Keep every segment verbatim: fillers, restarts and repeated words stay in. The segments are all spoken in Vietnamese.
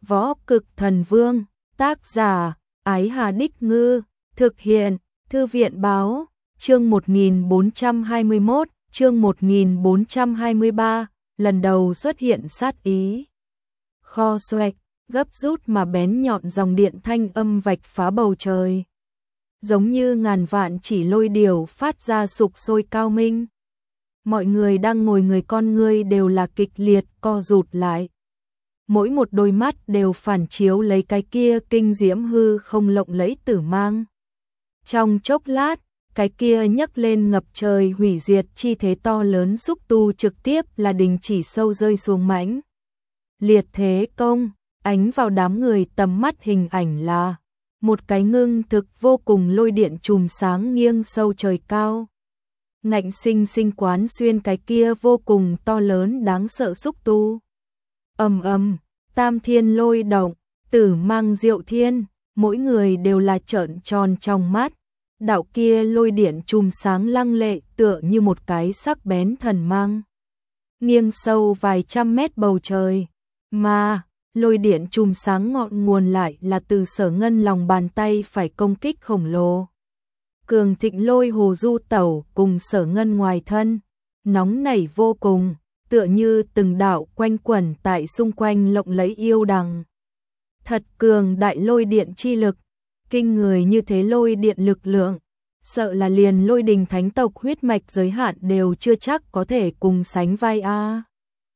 Võ Cực Thần Vương, tác giả, Ái Hà Đích Ngư, thực hiện, Thư viện Báo, chương một nghìn bốn trăm hai mươi mốt, chương một nghìn bốn trăm hai mươi ba, lần đầu xuất hiện sát ý. Kho xoẹt, gấp rút mà bén nhọn dòng điện thanh âm vạch phá bầu trời. Giống như ngàn vạn chỉ lôi điểu phát ra sục sôi cao minh. Mọi người đang ngồi người con ngươi đều là kịch liệt co rụt lại. Mỗi một đôi mắt đều phản chiếu lấy cái kia kinh diễm hư không lộng lẫy tử mang. Trong chốc lát, cái kia nhấc lên ngập trời hủy diệt chi thế to lớn xúc tu trực tiếp là đình chỉ sâu rơi xuống mãnh. Liệt thế công, ánh vào đám người tầm mắt hình ảnh là một cái ngưng thực vô cùng lôi điện chùm sáng nghiêng sâu trời cao. Ngạnh sinh sinh quán xuyên cái kia vô cùng to lớn đáng sợ xúc tu. Ầm ầm, tam thiên lôi động, tử mang diệu thiên, mỗi người đều là trợn tròn trong mắt. Đạo kia lôi điện chùm sáng lăng lệ tựa như một cái sắc bén thần mang. Nghiêng sâu vài trăm mét bầu trời, mà lôi điện chùm sáng ngọn nguồn lại là từ Sở Ngân lòng bàn tay phải công kích khổng lồ. Cường thịnh lôi hồ du tẩu cùng Sở Ngân ngoài thân, nóng nảy vô cùng, tựa như từng đạo quanh quẩn tại xung quanh lộng lẫy yêu đằng. Thật cường đại lôi điện chi lực, kinh người như thế lôi điện lực lượng, sợ là liền lôi đình thánh tộc huyết mạch giới hạn đều chưa chắc có thể cùng sánh vai a.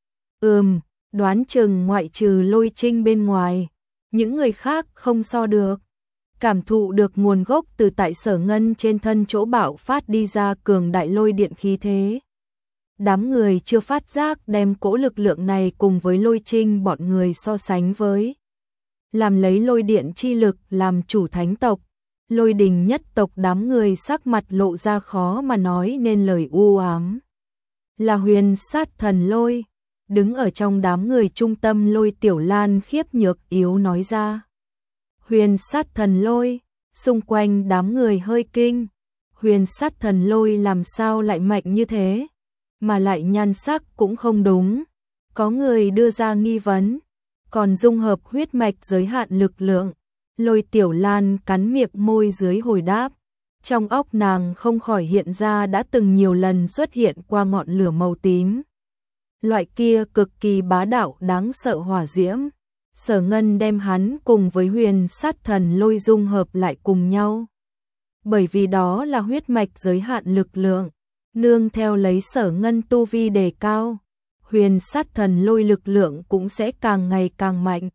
Ừm, đoán chừng ngoại trừ Lôi Trinh bên ngoài, những người khác không so được. Cảm thụ được nguồn gốc từ tại Sở Ngân trên thân chỗ bạo phát đi ra cường đại lôi điện khí thế. Đám người chưa phát giác đem cỗ lực lượng này cùng với Lôi Trinh bọn người so sánh với. Làm lấy lôi điện chi lực làm chủ thánh tộc, lôi đình nhất tộc đám người sắc mặt lộ ra khó mà nói nên lời u ám. Là huyền sát thần lôi, đứng ở trong đám người trung tâm Lôi Tiểu Lan khiếp nhược yếu nói ra. Huyền sát thần lôi, xung quanh đám người hơi kinh, huyền sát thần lôi làm sao lại mạnh như thế, mà lại nhan sắc cũng không đúng. Có người đưa ra nghi vấn, còn dung hợp huyết mạch giới hạn lực lượng. Lôi Tiểu Lan cắn miệng môi dưới hồi đáp, trong óc nàng không khỏi hiện ra đã từng nhiều lần xuất hiện qua ngọn lửa màu tím. Loại kia cực kỳ bá đạo đáng sợ hỏa diễm. Sở Ngân đem hắn cùng với huyền sát thần lôi dung hợp lại cùng nhau. Bởi vì đó là huyết mạch giới hạn lực lượng, nương theo lấy Sở Ngân tu vi đề cao, huyền sát thần lôi lực lượng cũng sẽ càng ngày càng mạnh.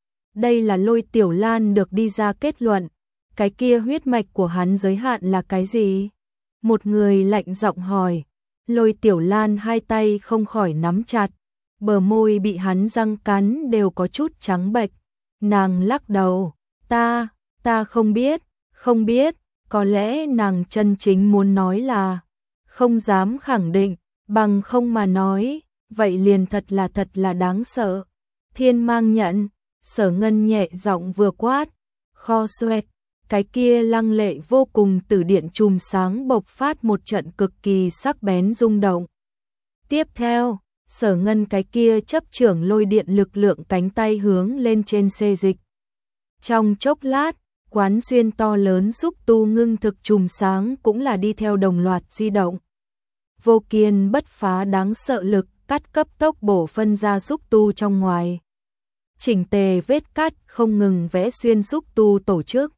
Đây là Lôi Tiểu Lan được đi ra kết luận, cái kia huyết mạch của hắn giới hạn là cái gì? Một người lạnh giọng hỏi, Lôi Tiểu Lan hai tay không khỏi nắm chặt. Bờ môi bị hắn răng cắn đều có chút trắng bệch. Nàng lắc đầu, ta, ta không biết, không biết, có lẽ nàng chân chính muốn nói là, không dám khẳng định, bằng không mà nói, vậy liền thật là thật là đáng sợ. Thiên mang nhận, Sở Ngân nhẹ giọng vừa quát, kho xoẹt, cái kia lăng lệ vô cùng tử điện chùm sáng bộc phát một trận cực kỳ sắc bén rung động. Tiếp theo, Sở Ngân cái kia chấp trưởng lôi điện lực lượng cánh tay hướng lên trên xê dịch. Trong chốc lát, quán xuyên to lớn xúc tu ngưng thực chùm sáng cũng là đi theo đồng loạt di động. Vô kiên bất phá đáng sợ lực cắt cấp tốc bổ phân ra xúc tu trong ngoài. Chỉnh tề vết cắt không ngừng vẽ xuyên xúc tu tổ chức.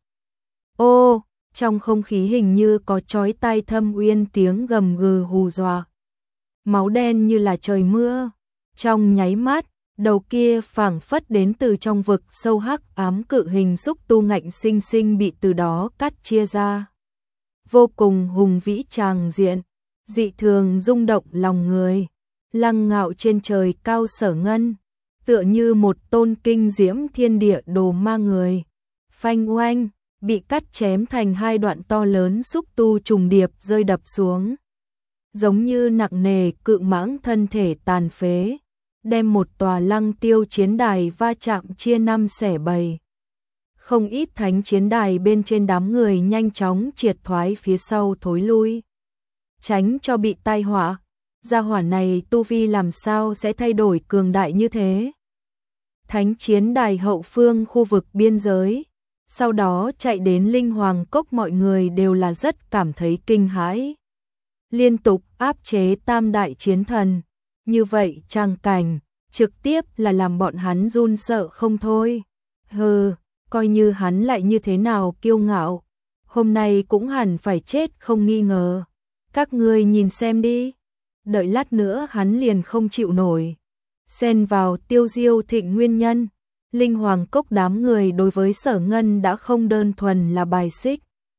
Ô, trong không khí hình như có chói tai thâm uyên tiếng gầm gừ hù dọa. Máu đen như là trời mưa, trong nháy mắt, đầu kia phảng phất đến từ trong vực sâu hắc ám cự hình xúc tu ngạnh sinh sinh bị từ đó cắt chia ra. Vô cùng hùng vĩ tràng diện, dị thường rung động lòng người, lăng ngạo trên trời cao Sở Ngân, tựa như một tôn kinh diễm thiên địa đồ ma người. Phanh oanh, bị cắt chém thành hai đoạn to lớn xúc tu trùng điệp rơi đập xuống. Giống như nặng nề cự mãng thân thể tàn phế, đem một tòa lăng tiêu chiến đài va chạm chia năm xẻ bảy. Không ít thánh chiến đài bên trên đám người nhanh chóng triệt thoái phía sau thối lui, tránh cho bị tai họa. Gia hỏa này tu vi làm sao sẽ thay đổi cường đại như thế? thánh chiến đài hậu phương khu vực biên giới, sau đó chạy đến Linh Hoàng Cốc, mọi người đều là rất cảm thấy kinh hãi. Liên tục áp chế tam đại chiến thần, như vậy trang cảnh, trực tiếp là làm bọn hắn run sợ không thôi. Hừ, coi như hắn lại như thế nào kiêu ngạo, hôm nay cũng hẳn phải chết không nghi ngờ. Các ngươi nhìn xem đi, đợi lát nữa hắn liền không chịu nổi. Xen vào Tiêu Diêu Thịnh nguyên nhân, Linh Hoàng Cốc đám người đối với Sở Ngân đã không đơn thuần là bài xích,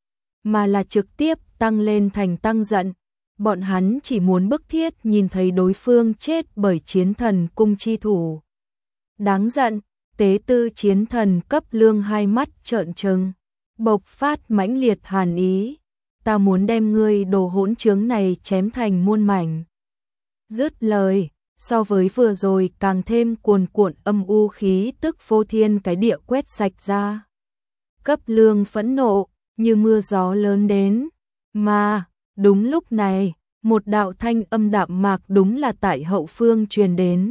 mà là trực tiếp tăng lên thành tăng giận. Bọn hắn chỉ muốn bức thiết nhìn thấy đối phương chết bởi chiến thần cung chi thủ. Đáng giận, tế tư chiến thần Cấp Lương hai mắt trợn trừng, bộc phát mãnh liệt hàn ý. Ta muốn đem ngươi đồ hỗn trướng này chém thành muôn mảnh. Dứt lời, so với vừa rồi càng thêm cuồn cuộn âm u khí tức vô thiên cái địa quét sạch ra. Cấp Lương phẫn nộ, như mưa gió lớn đến, mà đúng lúc này, một đạo thanh âm đạm mạc đúng là tại hậu phương truyền đến.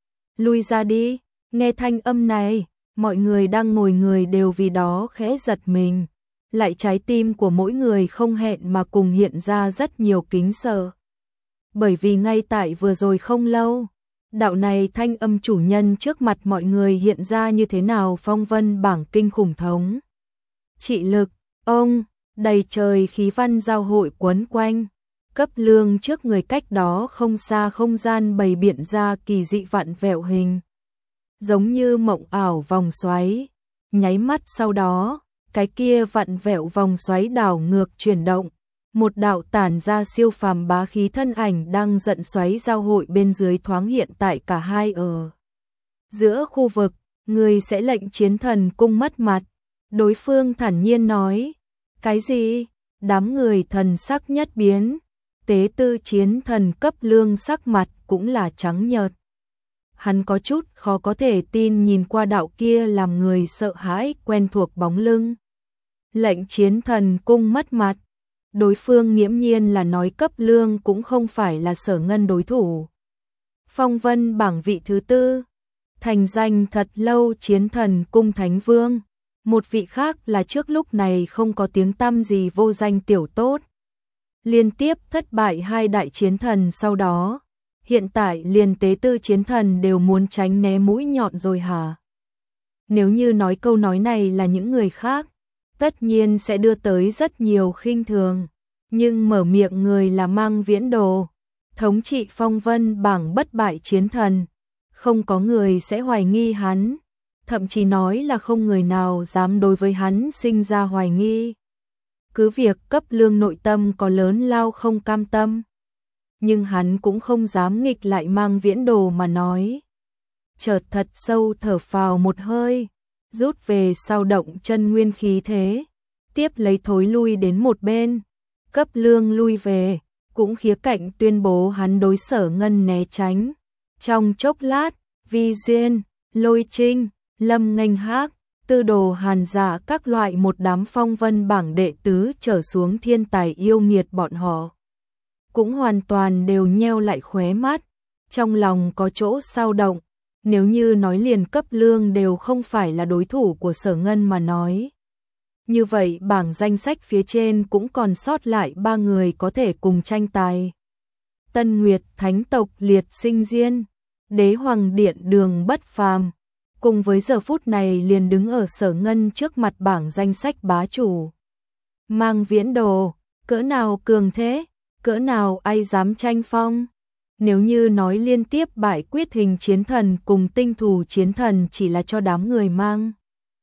Lui ra đi, nghe thanh âm này, mọi người đang ngồi người đều vì đó khẽ giật mình, lại trái tim của mỗi người không hẹn mà cùng hiện ra rất nhiều kính sợ. Bởi vì ngay tại vừa rồi không lâu, đạo này thanh âm chủ nhân trước mặt mọi người hiện ra như thế nào phong vân bảng kinh khủng thống. Trị lực, ông, đầy trời khí văn giao hội quấn quanh, Cấp Lương trước người cách đó không xa không gian bày biện ra kỳ dị vặn vẹo hình. Giống như mộng ảo vòng xoáy, nháy mắt sau đó, cái kia vặn vẹo vòng xoáy đảo ngược chuyển động. Một đạo tản ra siêu phàm bá khí thân ảnh đang giận xoáy giao hội bên dưới thoáng hiện tại cả hai ở giữa khu vực, người sẽ lệnh chiến thần cung mất mặt. Đối phương thản nhiên nói, cái gì? Đám người thần sắc nhất biến, tế tư chiến thần Cấp Lương sắc mặt cũng là trắng nhợt. Hắn có chút khó có thể tin nhìn qua đạo kia làm người sợ hãi quen thuộc bóng lưng. Lệnh chiến thần cung mất mặt. Đối phương nghiễm nhiên là nói Cấp Lương cũng không phải là Sở Ngân đối thủ. Phong vân bảng vị thứ tư, thành danh thật lâu chiến thần cung Thánh Vương. Một vị khác là trước lúc này không có tiếng tăm gì vô danh tiểu tốt. Liên tiếp thất bại hai đại chiến thần sau đó. Hiện tại liền tế tư chiến thần đều muốn tránh né mũi nhọn rồi hả? Nếu như nói câu nói này là những người khác, tất nhiên sẽ đưa tới rất nhiều khinh thường, nhưng mở miệng người là Mang Viễn Đồ, thống trị phong vân bảng bất bại chiến thần, không có người sẽ hoài nghi hắn, thậm chí nói là không người nào dám đối với hắn sinh ra hoài nghi. Cứ việc Cấp Lương nội tâm có lớn lao không cam tâm, nhưng hắn cũng không dám nghịch lại Mang Viễn Đồ mà nói. Chợt thật sâu thở phào một hơi, rút về sau động chân nguyên khí thế, tiếp lấy thối lui đến một bên. Cấp Lương lui về, cũng khía cạnh tuyên bố hắn đối Sở Ngân né tránh. Trong chốc lát, Vi Diên, Lôi Trinh, Lâm Nghênh Hác, Tư Đồ Hàn Dạ các loại một đám phong vân bảng đệ tứ trở xuống thiên tài yêu nghiệt bọn họ cũng hoàn toàn đều nheo lại khóe mắt, trong lòng có chỗ sao động. Nếu như nói liền Cấp Lương đều không phải là đối thủ của Sở Ngân mà nói, như vậy bảng danh sách phía trên cũng còn sót lại ba người có thể cùng tranh tài. Tân Nguyệt Thánh tộc Liệt Sinh Diên, Đế Hoàng Điện Đường Bất Phàm, cùng với giờ phút này liền đứng ở Sở Ngân trước mặt bảng danh sách bá chủ. Mang Viễn Đồ, cỡ nào cường thế, cỡ nào ai dám tranh phong. Nếu như nói liên tiếp bại quyết hình chiến thần cùng tinh thủ chiến thần chỉ là cho đám người mang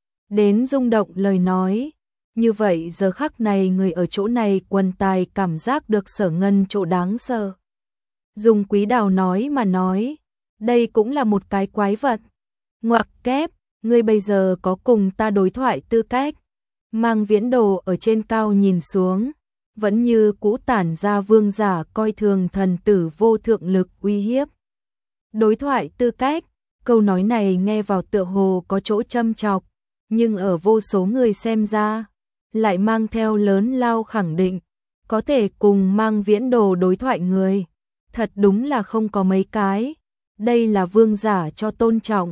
đến rung động lời nói, như vậy giờ khắc này người ở chỗ này quần tài cảm giác được Sở Ngân chỗ đáng sợ. Dùng Quý Đào nói mà nói, đây cũng là một cái quái vật. Ngoặc kép, ngươi bây giờ có cùng ta đối thoại tư cách. Mang Viễn Đồ ở trên cao nhìn xuống, vẫn như cũ tản ra vương giả coi thường thần tử vô thượng lực uy hiếp. Đối thoại tư cách, câu nói này nghe vào tựa hồ có chỗ châm chọc, nhưng ở vô số người xem ra, lại mang theo lớn lao khẳng định, có thể cùng Mang Viễn Đồ đối thoại người. Thật đúng là không có mấy cái, đây là vương giả cho tôn trọng,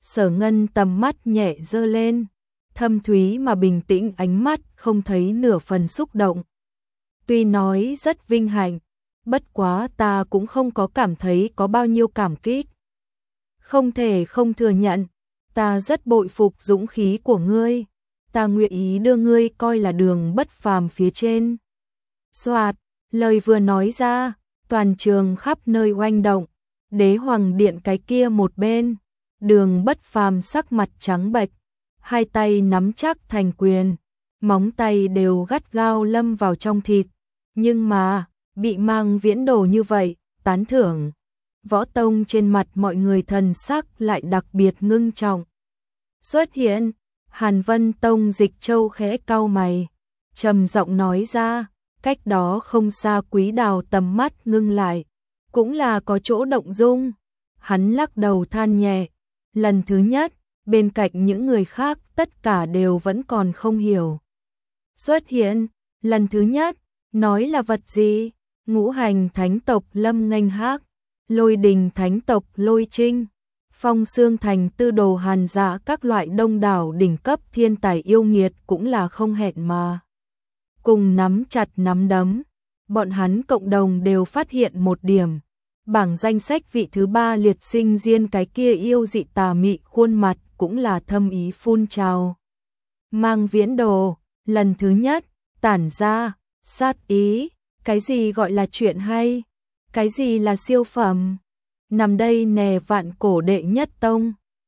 Sở Ngân tầm mắt nhẹ dơ lên, thâm thúy mà bình tĩnh ánh mắt không thấy nửa phần xúc động. Tuy nói rất vinh hạnh, bất quá ta cũng không có cảm thấy có bao nhiêu cảm kích. Không thể không thừa nhận, ta rất bội phục dũng khí của ngươi, ta nguyện ý đưa ngươi coi là đường bất phàm phía trên. Soạt, lời vừa nói ra, toàn trường khắp nơi oanh động, đế hoàng điện cái kia một bên, Đường Bất Phàm sắc mặt trắng bệch, hai tay nắm chắc thành quyền, móng tay đều gắt gao lâm vào trong thịt, nhưng mà, bị Mang Viễn Đồ như vậy, tán thưởng. Võ tông trên mặt mọi người thần sắc lại đặc biệt ngưng trọng. Xuất hiện, Hàn Vân Tông Dịch Châu khẽ cau mày, trầm giọng nói ra, cách đó không xa Quý Đào tầm mắt ngưng lại, cũng là có chỗ động dung. Hắn lắc đầu than nhẹ, lần thứ nhất, bên cạnh những người khác tất cả đều vẫn còn không hiểu. Xuất hiện, lần thứ nhất, nói là vật gì? Ngũ hành thánh tộc Lâm Nghênh Hác, Lôi Đình thánh tộc Lôi Trinh, Phong Xương Thành tư đồ Hàn Dạ, các loại đông đảo đỉnh cấp thiên tài yêu nghiệt cũng là không hẹn mà cùng nắm chặt nắm đấm. Bọn hắn cộng đồng đều phát hiện một điểm, bảng danh sách vị thứ ba liệt sinh riêng cái kia yêu dị tà mị khuôn mặt cũng là thâm ý phun trào. Mang Viễn Đồ, lần thứ nhất, tản ra, sát ý, cái gì gọi là chuyện hay, cái gì là siêu phẩm, nằm đây nè vạn cổ đệ nhất tông.